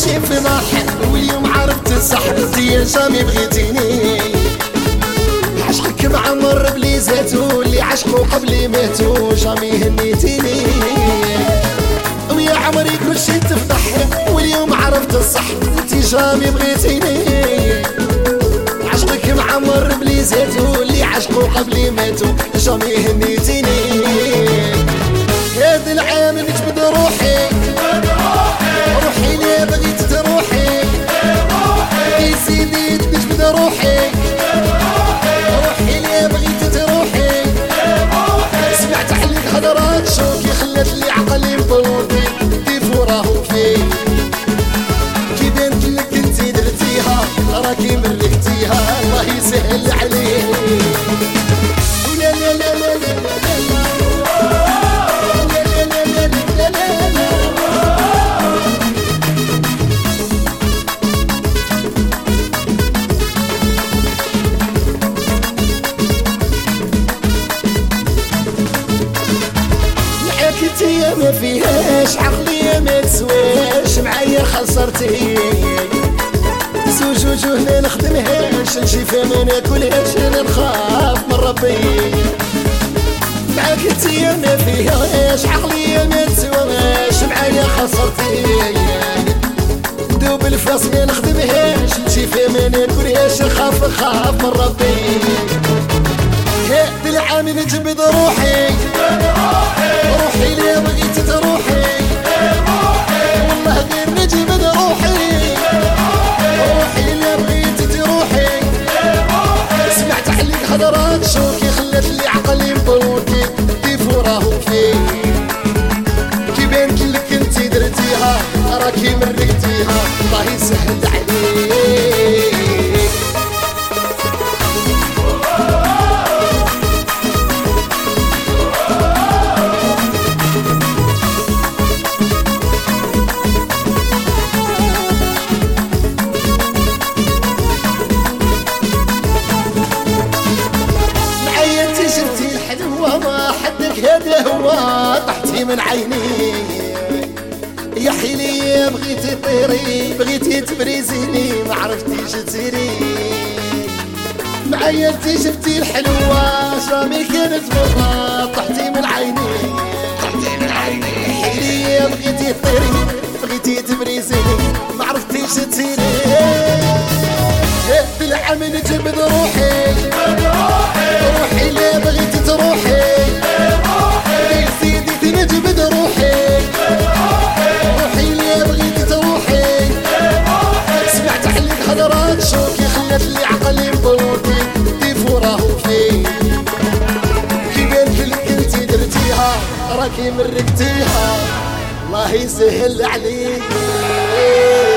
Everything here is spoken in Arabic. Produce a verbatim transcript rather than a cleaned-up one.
عشقي في ضحك واليوم عرفت الصح، انتي جامي بغيتيني. عشقك معمر بلي زاتو، اللي عشقو قبلي ماتو جامي هنيتيني. ويا عمري كلشي تفضح واليوم عرفت الصح، انتي جامي بغيتيني. عشقك معمر بلي زاتو، اللي عشقو قبلي ماتو جامي هنيتيني. هذا العام نجبد روحي روحي لي بغيت تروحي، يا سيدي نجبد روحي روحي لي بغيت تروحي. سمعت عليك هضرات شوكي خلات لي عقلي مبوطي، كيف وراه فيه كي بانت لك انتي درتيها راكي مركتيها، الله يسهل عليه. لا لا لا لا لا لا يا ما فيهاش عقلية ما تسواش، معايا خسرتي زوج وجوه ما نخدمهاش، نجي فما ناكلهاش انا نخاف من ربي. معاك انتيا ما فيهاش عقلية ما تسواش، معايا خسرتي دوب الفاس ما نخدمهاش، نجي فما ناكلهاش نخاف نخاف من ربي. هاد العام نجبد روحي روحي لي بغيت تروحي، والله غير نجبد روحي روحي لي بغيت تروحي. سمعت عليك هضرات شوكي خلات لي عقلي مبوكي، كيف وراه فيه كي بانت لك انتي درتيها راكي مرقتيها، الله يسهل عليك. هذا هو طحتي من عيني يا حيلي، بغيتي تطيري بغيتي تبريزيني ما عرفتيش تسيري معايا، انتي شفتي الحلوة جامي كانت مرة. طحتي من عيني طحتي من عيني يا حيلي، بغيتي تطيري بغيتي تبريزيني ما عرفتيش تسيري. هاد العام نجبد روحي روحي لي بغيتي تروحي، يا سيدي تنجبد روحي روحي لي بغيتي تروحي. سمعت عليك هضرات شوكي خلات لي عقلي مبوكي، كيف وراه فيه كي بانت لك انتي درتيها راكي مرقتيها، الله يسهل عليك.